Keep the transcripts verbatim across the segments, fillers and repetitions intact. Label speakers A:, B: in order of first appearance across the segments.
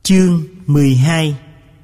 A: Chương mười hai.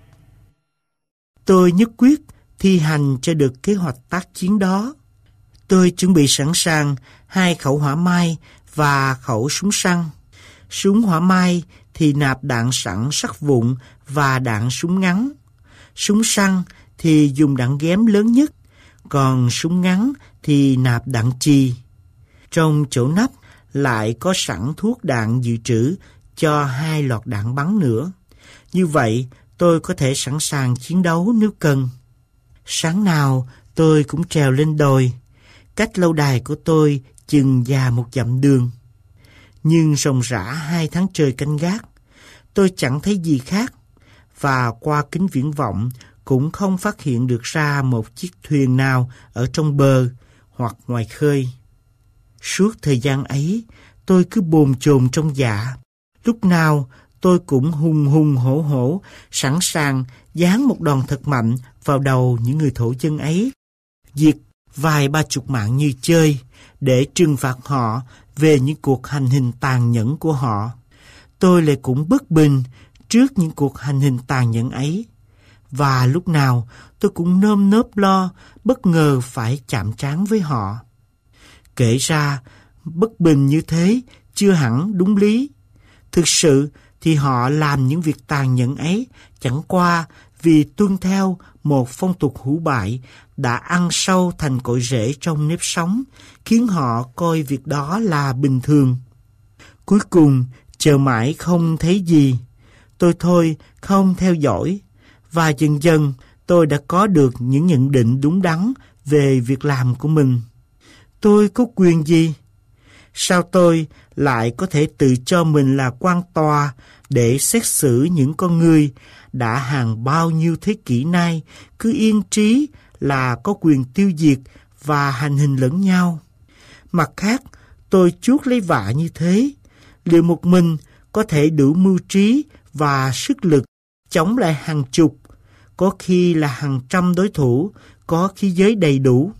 A: Tôi nhất quyết thi hành cho được kế hoạch tác chiến đó. Tôi chuẩn bị sẵn sàng hai khẩu hỏa mai và khẩu súng săn. Súng hỏa mai thì nạp đạn sẵn sắc vụn và đạn súng ngắn. Súng săn thì dùng đạn ghém lớn nhất, còn súng ngắn thì nạp đạn chì. Trong chỗ nắp lại có sẵn thuốc đạn dự trữ cho hai loạt đạn bắn nữa. Như vậy tôi có thể sẵn sàng chiến đấu nếu cần. Sáng nào tôi cũng trèo lên đồi. Cách lâu đài của tôi chừng già một dặm đường. Nhưng ròng rã hai tháng trời canh gác, tôi chẳng thấy gì khác. Và qua kính viễn vọng cũng không phát hiện được ra một chiếc thuyền nào ở trong bờ hoặc ngoài khơi. Suốt thời gian ấy, tôi cứ bồn chồn trong dạ. Lúc nào tôi cũng hùng hùng hổ hổ, sẵn sàng giáng một đòn thật mạnh vào đầu những người thổ dân ấy, diệt vài ba chục mạng như chơi, để trừng phạt họ về những cuộc hành hình tàn nhẫn của họ. Tôi lại cũng bất bình trước những cuộc hành hình tàn nhẫn ấy, và lúc nào tôi cũng nơm nớp lo bất ngờ phải chạm trán với họ. Kể ra, bất bình như thế chưa hẳn đúng lý. Thực sự thì họ làm những việc tàn nhẫn ấy chẳng qua vì tuân theo một phong tục hủ bại đã ăn sâu thành cội rễ trong nếp sống, khiến họ coi việc đó là bình thường. Cuối cùng, chờ mãi không thấy gì, tôi thôi không theo dõi, và dần dần tôi đã có được những nhận định đúng đắn về việc làm của mình. Tôi có quyền gì? Sao tôi lại có thể tự cho mình là quan tòa để xét xử những con người đã hàng bao nhiêu thế kỷ nay cứ yên trí là có quyền tiêu diệt và hành hình lẫn nhau? Mặt khác, tôi chuốc lấy vạ như thế, liệu một mình có thể đủ mưu trí và sức lực chống lại hàng chục, có khi là hàng trăm đối thủ, có khí giới đầy đủ,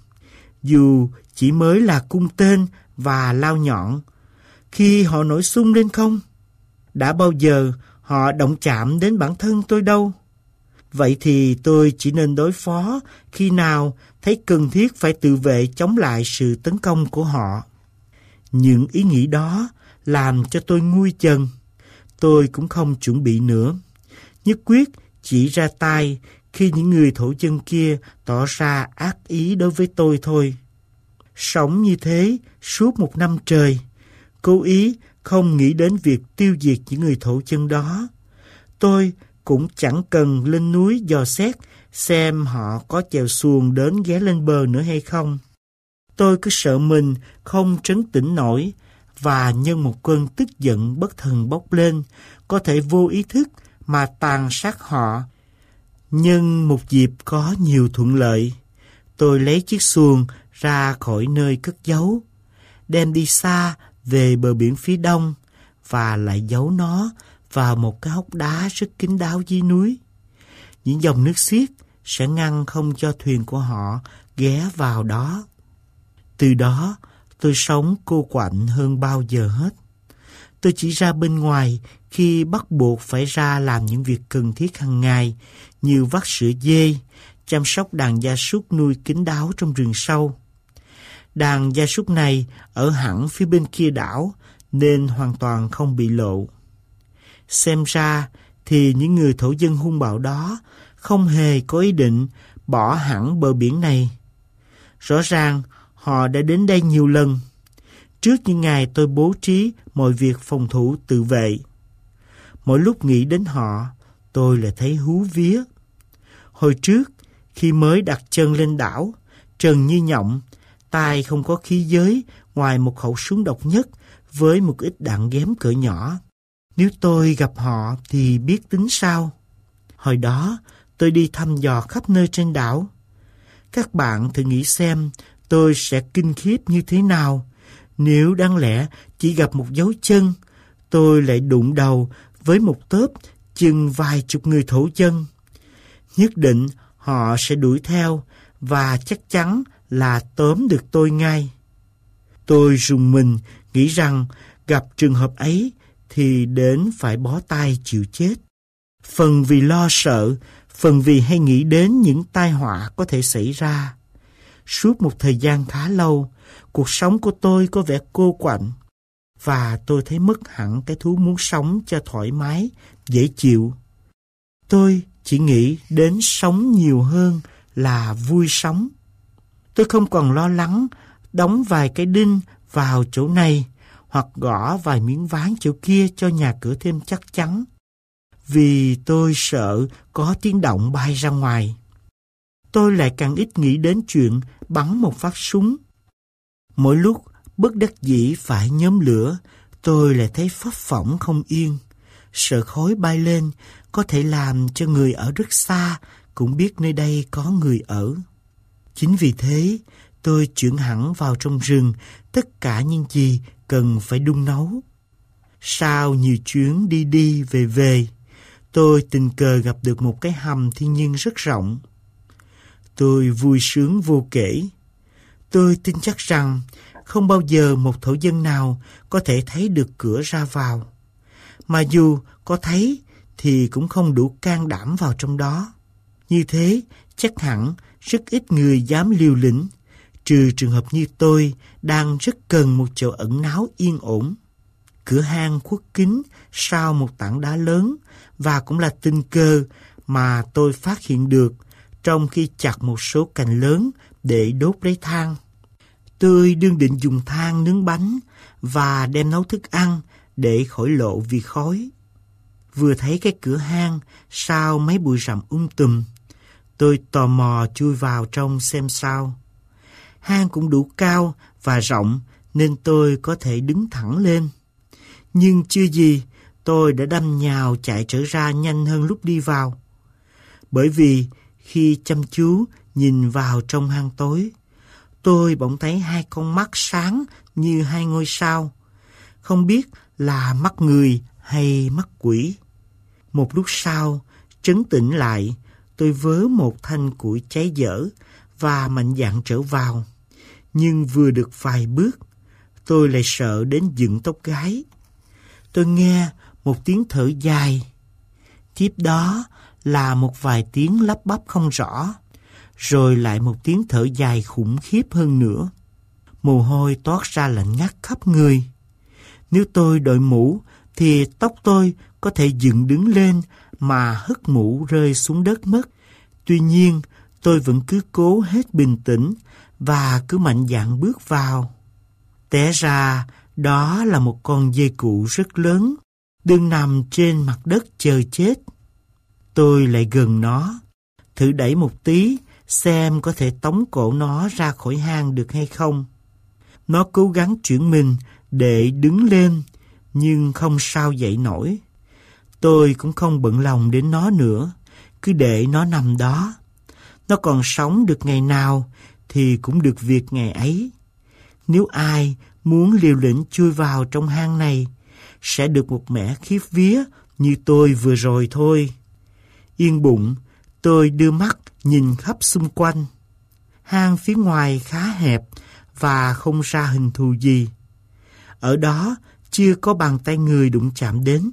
A: dù chỉ mới là cung tên và lao nhọn, khi họ nổi xung lên không? Đã bao giờ họ động chạm đến bản thân tôi đâu. Vậy thì tôi chỉ nên đối phó khi nào thấy cần thiết phải tự vệ chống lại sự tấn công của họ. Những ý nghĩ đó làm cho tôi nguôi chân. Tôi cũng không chuẩn bị nữa, nhất quyết chỉ ra tay khi những người thổ dân kia tỏ ra ác ý đối với tôi thôi. Sống như thế suốt một năm trời, cố ý không nghĩ đến việc tiêu diệt những người thổ dân đó. Tôi cũng chẳng cần lên núi dò xét xem họ có chèo xuồng đến ghé lên bờ nữa hay không. Tôi cứ sợ mình không trấn tĩnh nổi, và nhân một cơn tức giận bất thần bốc lên, có thể vô ý thức mà tàn sát họ. Nhưng một dịp có nhiều thuận lợi, tôi lấy chiếc xuồng ra khỏi nơi cất giấu, đem đi xa về bờ biển phía đông và lại giấu nó vào một cái hốc đá rất kín đáo dưới núi. Những dòng nước xiết sẽ ngăn không cho thuyền của họ ghé vào đó. Từ đó, tôi sống cô quạnh hơn bao giờ hết. Tôi chỉ ra bên ngoài khi bắt buộc phải ra làm những việc cần thiết hàng ngày, như vắt sữa dê, chăm sóc đàn gia súc nuôi kín đáo trong rừng sâu. Đàn gia súc này ở hẳn phía bên kia đảo nên hoàn toàn không bị lộ. Xem ra thì những người thổ dân hung bạo đó không hề có ý định bỏ hẳn bờ biển này. Rõ ràng họ đã đến đây nhiều lần, trước những ngày tôi bố trí mọi việc phòng thủ tự vệ. Mỗi lúc nghĩ đến họ, tôi lại thấy hú vía. Hồi trước, khi mới đặt chân lên đảo, trần như nhộng, tay không có khí giới ngoài một khẩu súng độc nhất với một ít đạn ghém cỡ nhỏ. Nếu tôi gặp họ thì biết tính sao? Hồi đó, tôi đi thăm dò khắp nơi trên đảo. Các bạn thử nghĩ xem tôi sẽ kinh khiếp như thế nào nếu đáng lẽ chỉ gặp một dấu chân, tôi lại đụng đầu với một tốp chừng vài chục người thổ dân. Nhất định họ sẽ đuổi theo và chắc chắn là tóm được tôi ngay. Tôi rùng mình nghĩ rằng gặp trường hợp ấy thì đến phải bó tay chịu chết. Phần vì lo sợ, phần vì hay nghĩ đến những tai họa có thể xảy ra. Suốt một thời gian khá lâu, cuộc sống của tôi có vẻ cô quạnh, và tôi thấy mất hẳn cái thú muốn sống cho thoải mái, dễ chịu. Tôi chỉ nghĩ đến sống nhiều hơn là vui sống. Tôi không còn lo lắng đóng vài cái đinh vào chỗ này hoặc gõ vài miếng ván chỗ kia cho nhà cửa thêm chắc chắn, vì tôi sợ có tiếng động bay ra ngoài. Tôi lại càng ít nghĩ đến chuyện bắn một phát súng. Mỗi lúc bất đắc dĩ phải nhóm lửa, tôi lại thấy phấp phỏng không yên. Sợ khói bay lên có thể làm cho người ở rất xa cũng biết nơi đây có người ở. Chính vì thế, tôi chuyển hẳn vào trong rừng tất cả những gì cần phải đun nấu. Sau nhiều chuyến đi đi về về, tôi tình cờ gặp được một cái hầm thiên nhiên rất rộng. Tôi vui sướng vô kể. Tôi tin chắc rằng không bao giờ một thổ dân nào có thể thấy được cửa ra vào. Mà dù có thấy thì cũng không đủ can đảm vào trong đó. Như thế, chắc hẳn rất ít người dám liều lĩnh, trừ trường hợp như tôi đang rất cần một chỗ ẩn náu yên ổn. Cửa hang khuất kín sau một tảng đá lớn, và cũng là tình cờ mà tôi phát hiện được trong khi chặt một số cành lớn để đốt lấy than. Tôi đương định dùng than nướng bánh và đem nấu thức ăn để khỏi lộ vì khói. Vừa thấy cái cửa hang sau mấy bụi rậm um tùm, tôi tò mò chui vào trong xem sao. Hang cũng đủ cao và rộng nên tôi có thể đứng thẳng lên. Nhưng chưa gì, tôi đã đâm nhào chạy trở ra nhanh hơn lúc đi vào. Bởi vì khi chăm chú nhìn vào trong hang tối, tôi bỗng thấy hai con mắt sáng như hai ngôi sao. Không biết là mắt người hay mắt quỷ. Một lúc sau, trấn tĩnh lại, tôi vớ một thanh củi cháy dở và mạnh dạn trở vào. Nhưng vừa được vài bước, tôi lại sợ đến dựng tóc gáy. Tôi nghe một tiếng thở dài. Tiếp đó là một vài tiếng lắp bắp không rõ, rồi lại một tiếng thở dài khủng khiếp hơn nữa. Mồ hôi toát ra lạnh ngắt khắp người. Nếu tôi đội mũ thì tóc tôi có thể dựng đứng lên mà hất mũ rơi xuống đất mất. Tuy nhiên, tôi vẫn cứ cố hết bình tĩnh và cứ mạnh dạn bước vào. Té ra, đó là một con dê cụ rất lớn, đương nằm trên mặt đất chờ chết. Tôi lại gần nó, thử đẩy một tí xem có thể tống cổ nó ra khỏi hang được hay không. Nó cố gắng chuyển mình để đứng lên, nhưng không sao dậy nổi. Tôi cũng không bận lòng đến nó nữa, cứ để nó nằm đó. Nó còn sống được ngày nào thì cũng được việc ngày ấy. Nếu ai muốn liều lĩnh chui vào trong hang này, sẽ được một mẻ khiếp vía như tôi vừa rồi thôi. Yên bụng, tôi đưa mắt nhìn khắp xung quanh. Hang phía ngoài khá hẹp và không ra hình thù gì. Ở đó chưa có bàn tay người đụng chạm đến.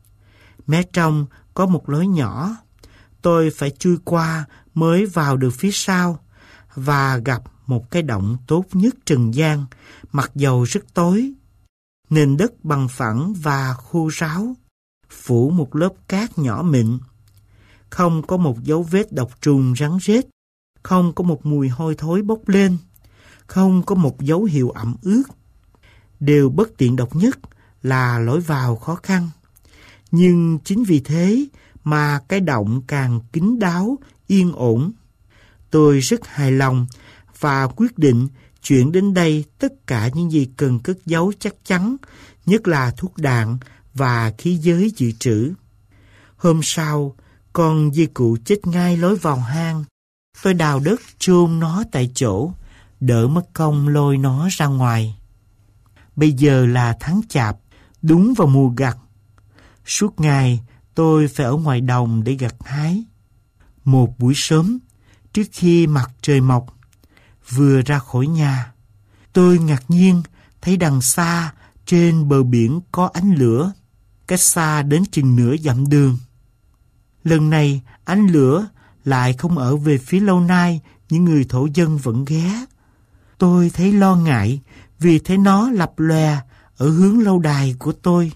A: Mé trong có một lối nhỏ. Tôi phải chui qua mới vào được phía sau và gặp một cái động tốt nhất trần gian, mặc dầu rất tối. Nền đất bằng phẳng và khô ráo, phủ một lớp cát nhỏ mịn. Không có một dấu vết độc trùng rắn rết, không có một mùi hôi thối bốc lên, không có một dấu hiệu ẩm ướt. Điều bất tiện độc nhất là lối vào khó khăn. Nhưng chính vì thế mà cái động càng kín đáo, yên ổn. Tôi rất hài lòng và quyết định chuyển đến đây tất cả những gì cần cất giấu chắc chắn, nhất là thuốc đạn và khí giới dự trữ. Hôm sau, con dê cụ chết ngay lối vào hang. Tôi đào đất chôn nó tại chỗ, đỡ mất công lôi nó ra ngoài. Bây giờ là tháng Chạp, đúng vào mùa gặt. Suốt ngày tôi phải ở ngoài đồng để gặt hái. Một buổi sớm, trước khi mặt trời mọc, vừa ra khỏi nhà, tôi ngạc nhiên thấy đằng xa trên bờ biển có ánh lửa, cách xa đến chừng nửa dặm đường. Lần này ánh lửa lại không ở về phía lâu nay những người thổ dân vẫn ghé. Tôi thấy lo ngại vì thấy nó lập lòe ở hướng lâu đài của tôi.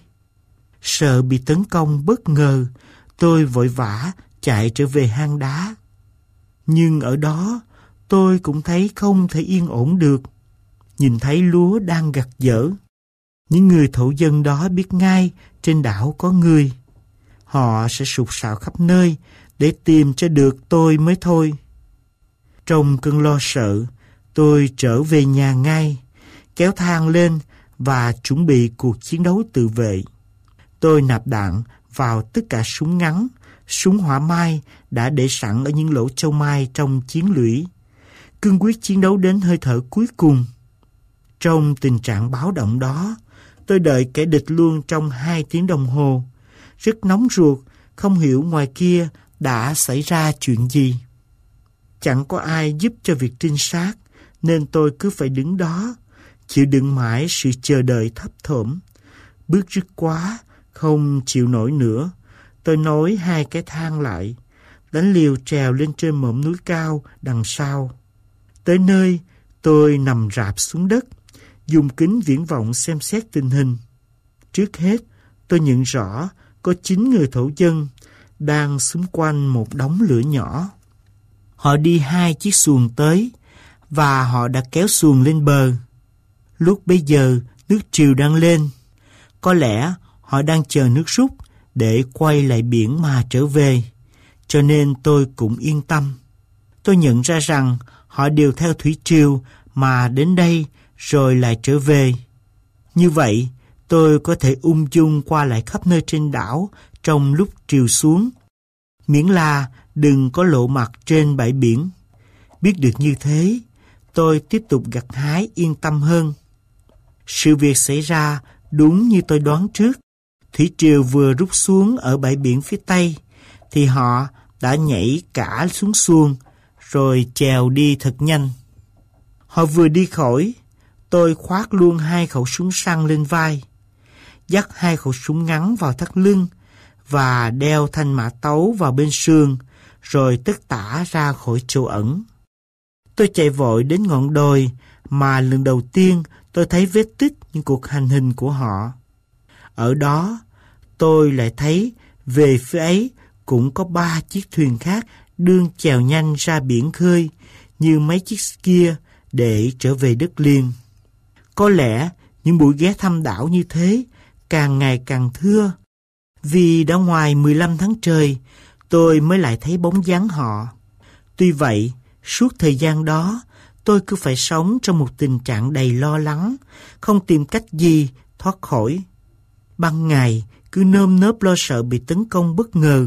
A: Sợ bị tấn công bất ngờ, tôi vội vã chạy trở về hang đá. Nhưng ở đó tôi cũng thấy không thể yên ổn được. Nhìn thấy lúa đang gặt dở. Những người thổ dân đó biết ngay trên đảo có người. Họ sẽ sục sạo khắp nơi để tìm cho được tôi mới thôi. Trong cơn lo sợ, tôi trở về nhà ngay, kéo thang lên và chuẩn bị cuộc chiến đấu tự vệ. Tôi nạp đạn vào tất cả súng ngắn, súng hỏa mai đã để sẵn ở những lỗ châu mai trong chiến lũy. Cương quyết chiến đấu đến hơi thở cuối cùng. Trong tình trạng báo động đó, tôi đợi kẻ địch luôn trong hai tiếng đồng hồ. Rất nóng ruột, không hiểu ngoài kia đã xảy ra chuyện gì. Chẳng có ai giúp cho việc trinh sát, nên tôi cứ phải đứng đó, chịu đựng mãi sự chờ đợi thấp thỏm. Bước rứt quá, không chịu nổi nữa. Tôi nối hai cái thang lại, đánh liều trèo lên trên mỏm núi cao đằng sau. Tới nơi, tôi nằm rạp xuống đất, dùng kính viễn vọng xem xét tình hình. Trước hết, tôi nhận rõ có chín người thổ dân đang xung quanh một đống lửa nhỏ. Họ đi hai chiếc xuồng tới và họ đã kéo xuồng lên bờ. Lúc bấy giờ nước triều đang lên. Có lẽ họ đang chờ nước rút để quay lại biển mà trở về, cho nên tôi cũng yên tâm. Tôi nhận ra rằng họ đều theo thủy triều mà đến đây rồi lại trở về. Như vậy, tôi có thể ung dung qua lại khắp nơi trên đảo trong lúc triều xuống, miễn là đừng có lộ mặt trên bãi biển. Biết được như thế, tôi tiếp tục gặt hái yên tâm hơn. Sự việc xảy ra đúng như tôi đoán trước. Thủy triều vừa rút xuống ở bãi biển phía Tây, thì họ đã nhảy cả xuống xuồng, rồi chèo đi thật nhanh. Họ vừa đi khỏi, tôi khoác luôn hai khẩu súng săn lên vai, dắt hai khẩu súng ngắn vào thắt lưng và đeo thanh mã tấu vào bên sườn, rồi tất tả ra khỏi chỗ ẩn. Tôi chạy vội đến ngọn đồi mà lần đầu tiên tôi thấy vết tích những cuộc hành hình của họ. Ở đó, tôi lại thấy về phía ấy cũng có ba chiếc thuyền khác đương chèo nhanh ra biển khơi như mấy chiếc kia để trở về đất liền. Có lẽ những buổi ghé thăm đảo như thế càng ngày càng thưa, vì đã ngoài mười lăm tháng trời tôi mới lại thấy bóng dáng họ. Tuy vậy, suốt thời gian đó tôi cứ phải sống trong một tình trạng đầy lo lắng, không tìm cách gì thoát khỏi. Ban ngày cứ nơm nớp lo sợ bị tấn công bất ngờ.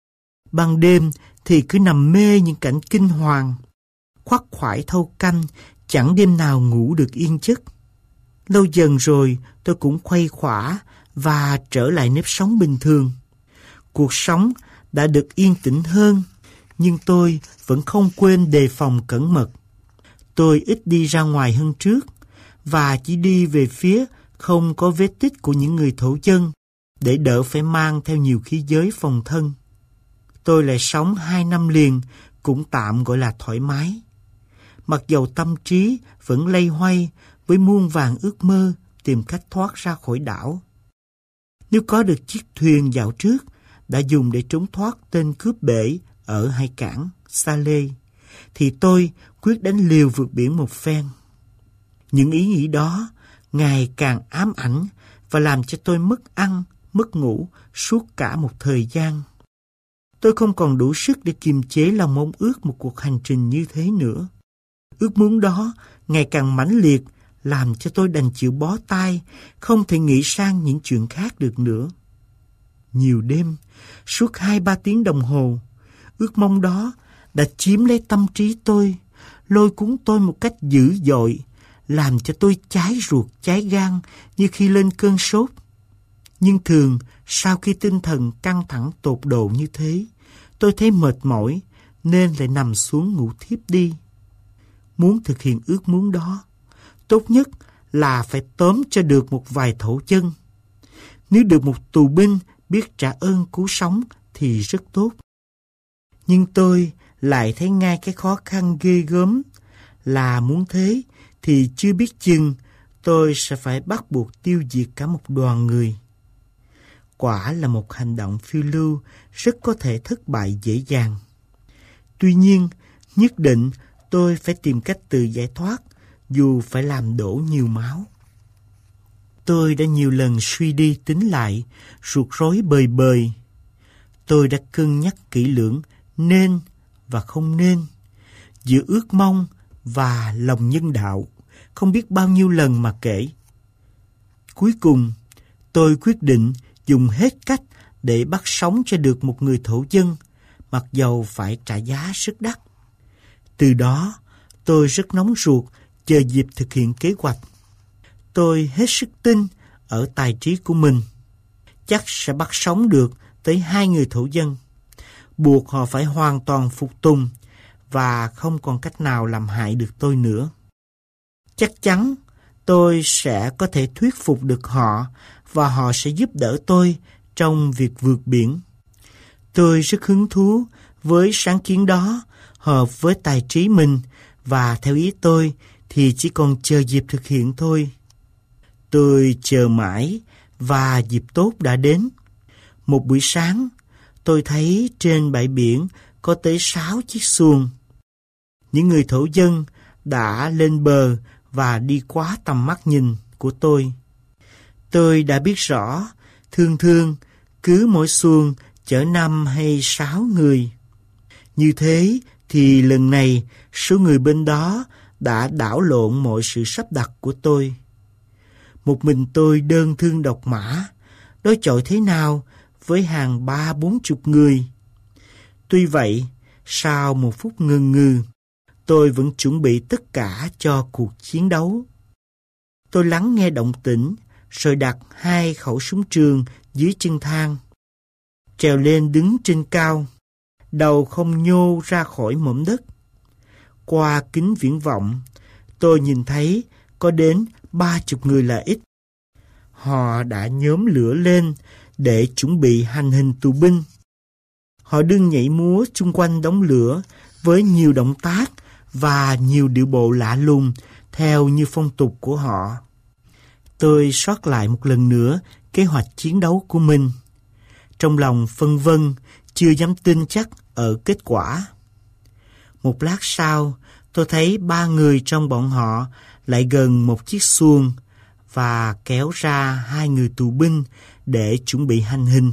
A: Ban đêm thì cứ nằm mê những cảnh kinh hoàng, khoác khoải thâu canh, chẳng đêm nào ngủ được yên giấc. Lâu dần rồi tôi cũng khuây khỏa và trở lại nếp sống bình thường. Cuộc sống đã được yên tĩnh hơn, nhưng tôi vẫn không quên đề phòng cẩn mật. Tôi ít đi ra ngoài hơn trước và chỉ đi về phía không có vết tích của những người thổ dân để đỡ phải mang theo nhiều khí giới phòng thân. Tôi lại sống hai năm liền cũng tạm gọi là thoải mái. Mặc dầu tâm trí vẫn loay hoay với muôn vàn ước mơ tìm cách thoát ra khỏi đảo. Nếu có được chiếc thuyền dạo trước đã dùng để trốn thoát tên cướp bể ở hải cảng Sa Lê, thì tôi quyết đánh liều vượt biển một phen. Những ý nghĩ đó ngày càng ám ảnh và làm cho tôi mất ăn, mất ngủ suốt cả một thời gian. Tôi không còn đủ sức để kiềm chế lòng mong ước một cuộc hành trình như thế nữa. Ước muốn đó ngày càng mãnh liệt làm cho tôi đành chịu bó tay, không thể nghĩ sang những chuyện khác được nữa. Nhiều đêm, suốt hai ba tiếng đồng hồ, ước mong đó đã chiếm lấy tâm trí tôi, lôi cuốn tôi một cách dữ dội, làm cho tôi cháy ruột cháy gan như khi lên cơn sốt. Nhưng thường, sau khi tinh thần căng thẳng tột độ như thế, tôi thấy mệt mỏi nên lại nằm xuống ngủ thiếp đi. Muốn thực hiện ước muốn đó, tốt nhất là phải tóm cho được một vài thổ dân. Nếu được một tù binh biết trả ơn cứu sống thì rất tốt. Nhưng tôi lại thấy ngay cái khó khăn ghê gớm là muốn thế thì chưa biết chừng tôi sẽ phải bắt buộc tiêu diệt cả một đoàn người. Quả là một hành động phiêu lưu rất có thể thất bại dễ dàng. Tuy nhiên, nhất định tôi phải tìm cách tự giải thoát, dù phải làm đổ nhiều máu. Tôi đã nhiều lần suy đi tính lại, ruột rối bời bời. Tôi đã cân nhắc kỹ lưỡng nên và không nên, giữa ước mong và lòng nhân đạo, không biết bao nhiêu lần mà kể. Cuối cùng, tôi quyết định dùng hết cách để bắt sống cho được một người thổ dân, mặc dầu phải trả giá rất đắt. Từ đó, tôi rất nóng ruột, chờ dịp thực hiện kế hoạch. Tôi hết sức tin ở tài trí của mình. Chắc sẽ bắt sống được tới hai người thổ dân, buộc họ phải hoàn toàn phục tùng và không còn cách nào làm hại được tôi nữa. Chắc chắn tôi sẽ có thể thuyết phục được họ và họ sẽ giúp đỡ tôi trong việc vượt biển. Tôi rất hứng thú với sáng kiến đó, hợp với tài trí mình và theo ý tôi thì chỉ còn chờ dịp thực hiện thôi. Tôi chờ mãi và dịp tốt đã đến. Một buổi sáng, tôi thấy trên bãi biển có tới sáu chiếc xuồng. Những người thổ dân đã lên bờ và đi quá tầm mắt nhìn của tôi. Tôi đã biết rõ, thường thường cứ mỗi xuồng chở năm hay sáu người. Như thế thì lần này số người bên đó đã đảo lộn mọi sự sắp đặt của tôi. Một mình tôi đơn thương độc mã, đối chọi thế nào với hàng ba bốn chục người. Tuy vậy, sau một phút ngần ngừ, tôi vẫn chuẩn bị tất cả cho cuộc chiến đấu. Tôi lắng nghe động tĩnh, rồi đặt hai khẩu súng trường dưới chân thang. Trèo lên đứng trên cao, đầu không nhô ra khỏi mỏm đất. Qua kính viễn vọng, tôi nhìn thấy có đến ba chục người là ít. Họ đã nhóm lửa lên để chuẩn bị hành hình tù binh. Họ đương nhảy múa chung quanh đống lửa với nhiều động tác và nhiều điệu bộ lạ lùng theo như phong tục của họ. Tôi soát lại một lần nữa kế hoạch chiến đấu của mình. Trong lòng phân vân, chưa dám tin chắc ở kết quả. Một lát sau, tôi thấy ba người trong bọn họ lại gần một chiếc xuồng và kéo ra hai người tù binh để chuẩn bị hành hình.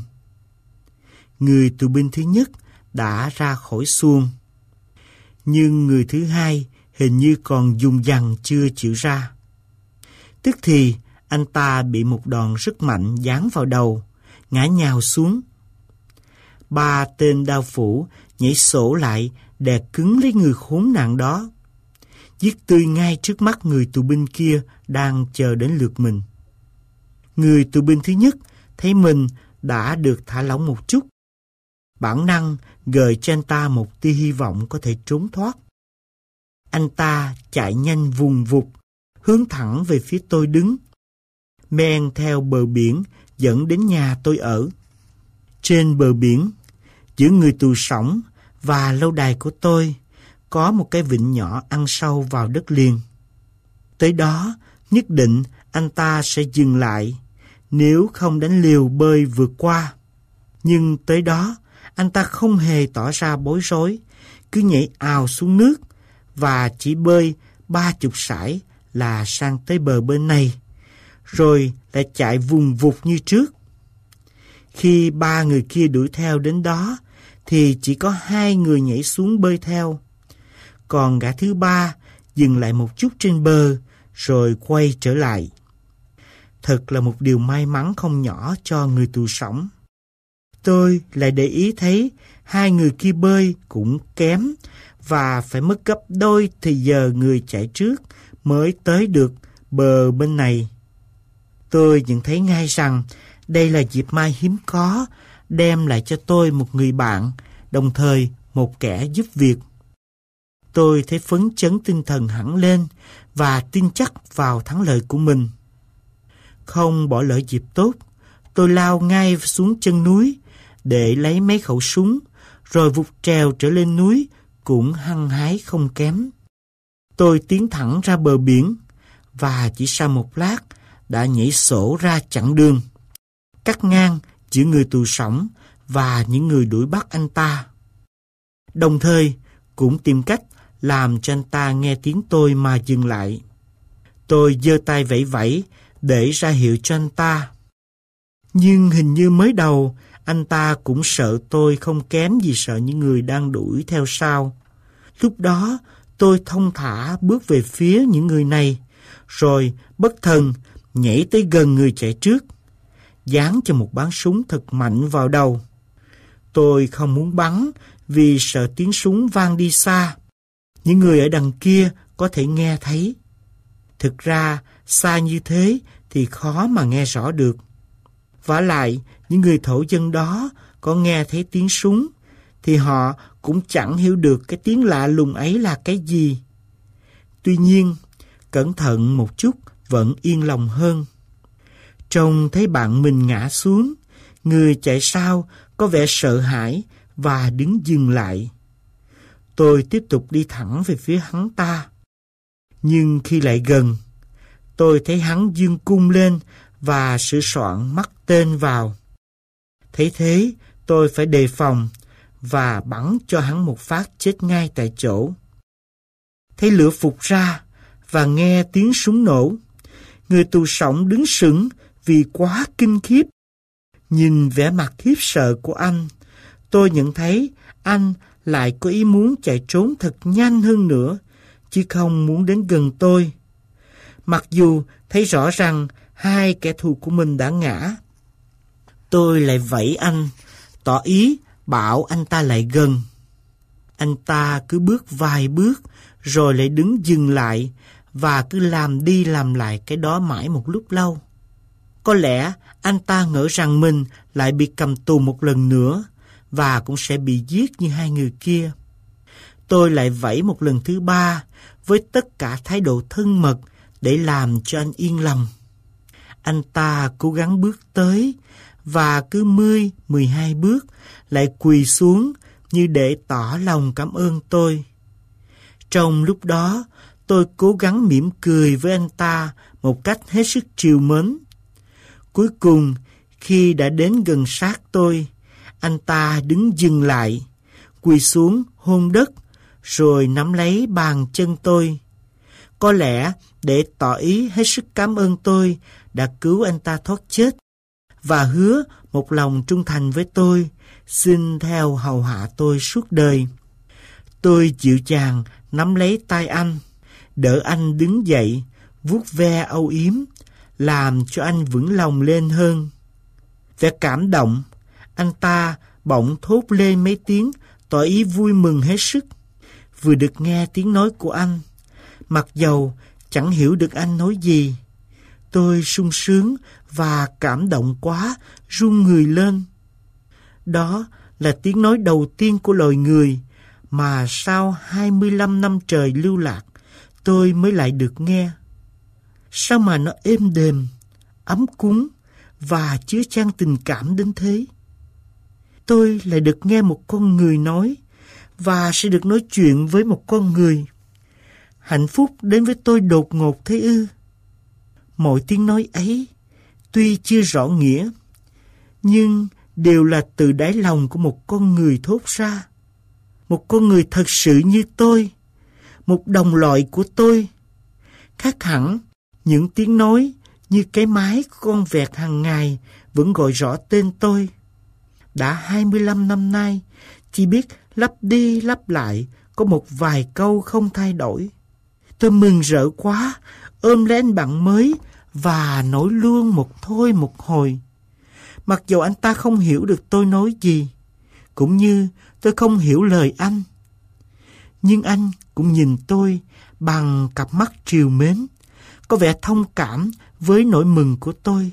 A: Người tù binh thứ nhất đã ra khỏi xuồng, nhưng người thứ hai hình như còn dùng dằng chưa chịu ra. Tức thì anh ta bị một đòn rất mạnh giáng vào đầu, ngã nhào xuống. Ba tên đao phủ nhảy sổ lại đè cứng lấy người khốn nạn đó, giết tươi ngay trước mắt người tù binh kia đang chờ đến lượt mình. Người tù binh thứ nhất thấy mình đã được thả lỏng một chút, bản năng gợi cho anh ta một tia hy vọng có thể trốn thoát. Anh ta chạy nhanh vùng vụt, hướng thẳng về phía tôi đứng, men theo bờ biển dẫn đến nhà tôi ở. Trên bờ biển, giữa người tù sõng và lâu đài của tôi, có một cái vịnh nhỏ ăn sâu vào đất liền. Tới đó, nhất định anh ta sẽ dừng lại, nếu không đánh liều bơi vượt qua. Nhưng tới đó, anh ta không hề tỏ ra bối rối, cứ nhảy ào xuống nước và chỉ bơi ba chục sải là sang tới bờ bên này, rồi lại chạy vùng vụt như trước. Khi ba người kia đuổi theo đến đó, thì chỉ có hai người nhảy xuống bơi theo. Còn gã thứ ba dừng lại một chút trên bờ, rồi quay trở lại. Thật là một điều may mắn không nhỏ cho người tù sống. Tôi lại để ý thấy hai người kia bơi cũng kém và phải mất gấp đôi thì giờ người chạy trước mới tới được bờ bên này. Tôi nhận thấy ngay rằng đây là dịp may hiếm có đem lại cho tôi một người bạn, đồng thời một kẻ giúp việc. Tôi thấy phấn chấn tinh thần hẳn lên và tin chắc vào thắng lợi của mình. Không bỏ lỡ dịp tốt, tôi lao ngay xuống chân núi để lấy mấy khẩu súng, rồi vụt trèo trở lên núi cũng hăng hái không kém. Tôi tiến thẳng ra bờ biển và chỉ sau một lát đã nhảy sổ ra chặng đường, cắt ngang giữa người tù sống và những người đuổi bắt anh ta. Đồng thời cũng tìm cách làm cho anh ta nghe tiếng tôi mà dừng lại. Tôi giơ tay vẫy vẫy để ra hiệu cho anh ta. Nhưng hình như mới đầu anh ta cũng sợ tôi không kém gì sợ những người đang đuổi theo sau. Lúc đó tôi thong thả bước về phía những người này, rồi bất thần nhảy tới gần người chạy trước, giáng cho một báng súng thật mạnh vào đầu. Tôi không muốn bắn vì sợ tiếng súng vang đi xa. Những người ở đằng kia có thể nghe thấy. Thực ra, xa như thế thì khó mà nghe rõ được. Vả lại, những người thổ dân đó có nghe thấy tiếng súng thì họ cũng chẳng hiểu được cái tiếng lạ lùng ấy là cái gì. Tuy nhiên, cẩn thận một chút vẫn yên lòng hơn. Trông thấy bạn mình ngã xuống, người chạy sau có vẻ sợ hãi và đứng dừng lại. Tôi tiếp tục đi thẳng về phía hắn ta. Nhưng khi lại gần, tôi thấy hắn giương cung lên và sửa soạn mắc tên vào. Thấy thế, tôi phải đề phòng và bắn cho hắn một phát chết ngay tại chỗ. Thấy lửa phụt ra và nghe tiếng súng nổ, người tù sống đứng sững vì quá kinh khiếp. Nhìn vẻ mặt khiếp sợ của anh, tôi nhận thấy anh lại có ý muốn chạy trốn thật nhanh hơn nữa, chứ không muốn đến gần tôi. Mặc dù thấy rõ rằng hai kẻ thù của mình đã ngã. Tôi lại vẫy anh, tỏ ý bảo anh ta lại gần. Anh ta cứ bước vài bước, rồi lại đứng dừng lại, và cứ làm đi làm lại cái đó mãi một lúc lâu. Có lẽ anh ta ngỡ rằng mình lại bị cầm tù một lần nữa, và cũng sẽ bị giết như hai người kia. Tôi lại vẫy một lần thứ ba, với tất cả thái độ thân mật để làm cho anh yên lòng. Anh ta cố gắng bước tới, và cứ mười, mười hai bước lại quỳ xuống như để tỏ lòng cảm ơn tôi. Trong lúc đó, tôi cố gắng mỉm cười với anh ta một cách hết sức trìu mến. Cuối cùng, khi đã đến gần sát tôi, anh ta đứng dừng lại, quỳ xuống hôn đất, rồi nắm lấy bàn chân tôi. Có lẽ để tỏ ý hết sức cảm ơn tôi đã cứu anh ta thoát chết, và hứa một lòng trung thành với tôi, xin theo hầu hạ tôi suốt đời. Tôi dịu dàng nắm lấy tay anh, đỡ anh đứng dậy, vuốt ve âu yếm, làm cho anh vững lòng lên hơn. Vẻ cảm động, anh ta bỗng thốt lên mấy tiếng, tỏ ý vui mừng hết sức. Vừa được nghe tiếng nói của anh, mặc dầu chẳng hiểu được anh nói gì, tôi sung sướng và cảm động quá, run người lên. Đó là tiếng nói đầu tiên của loài người mà sau hai mươi lăm năm trời lưu lạc, tôi mới lại được nghe. Sao mà nó êm đềm, ấm cúng và chứa chan tình cảm đến thế? Tôi lại được nghe một con người nói, và sẽ được nói chuyện với một con người. Hạnh phúc đến với tôi đột ngột thế ư? Mọi tiếng nói ấy, tuy chưa rõ nghĩa, nhưng đều là từ đáy lòng của một con người thốt ra. Một con người thật sự như tôi, một đồng loại của tôi. Khác hẳn những tiếng nói như cái máy của con vẹt hàng ngày vẫn gọi rõ tên tôi. Đã hai mươi lăm năm nay, chỉ biết lặp đi lặp lại có một vài câu không thay đổi. Tôi mừng rỡ quá, ôm lấy anh bạn mới và nói luôn một thôi một hồi. Mặc dù anh ta không hiểu được tôi nói gì, cũng như tôi không hiểu lời anh. Nhưng anh cũng nhìn tôi bằng cặp mắt trìu mến, có vẻ thông cảm với nỗi mừng của tôi.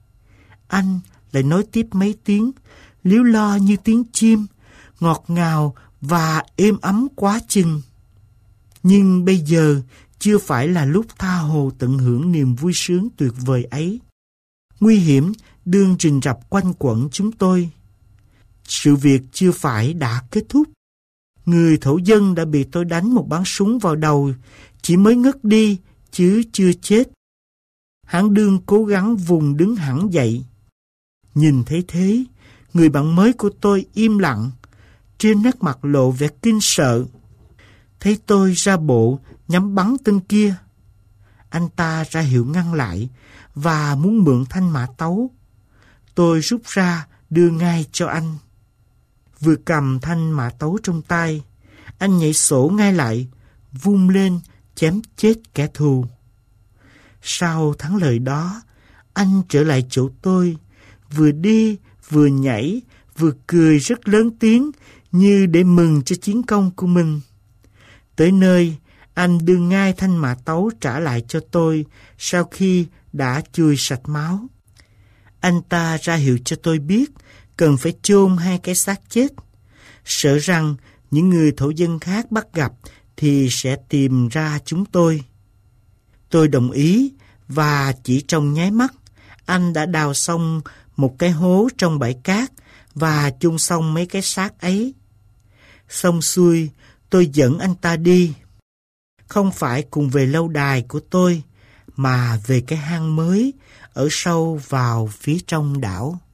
A: Anh lại nói tiếp mấy tiếng, líu lo như tiếng chim, ngọt ngào và êm ấm quá chừng. Nhưng bây giờ chưa phải là lúc tha hồ tận hưởng niềm vui sướng tuyệt vời ấy. Nguy hiểm đương rình rập quanh quẩn chúng tôi. sự việc chưa phải đã kết thúc. Người thổ dân đã bị tôi đánh một bắn súng vào đầu, chỉ mới ngất đi, chứ chưa chết. Hắn đương cố gắng vùng đứng hẳn dậy. Nhìn thấy thế, người bạn mới của tôi im lặng, trên nét mặt lộ vẻ kinh sợ. Thấy tôi ra bộ nhắm bắn tên kia, anh ta ra hiệu ngăn lại và muốn mượn thanh mã tấu. Tôi rút ra đưa ngay cho anh. Vừa cầm thanh mã tấu trong tay, anh nhảy sổ ngay lại, vung lên chém chết kẻ thù. Sau thắng lợi đó, anh trở lại chỗ tôi, vừa đi vừa nhảy vừa cười rất lớn tiếng, như để mừng cho chiến công của mình. Tới nơi, anh đưa ngay thanh mã tấu trả lại cho tôi sau khi đã chùi sạch máu. Anh ta ra hiệu cho tôi biết cần phải chôn hai cái xác chết, sợ rằng những người thổ dân khác bắt gặp thì sẽ tìm ra chúng tôi. Tôi đồng ý và chỉ trong nháy mắt, anh đã đào xong một cái hố trong bãi cát và chôn xong mấy cái xác ấy. Xong xuôi, tôi dẫn anh ta đi. Không phải cùng về lâu đài của tôi, mà về cái hang mới ở sâu vào phía trong đảo.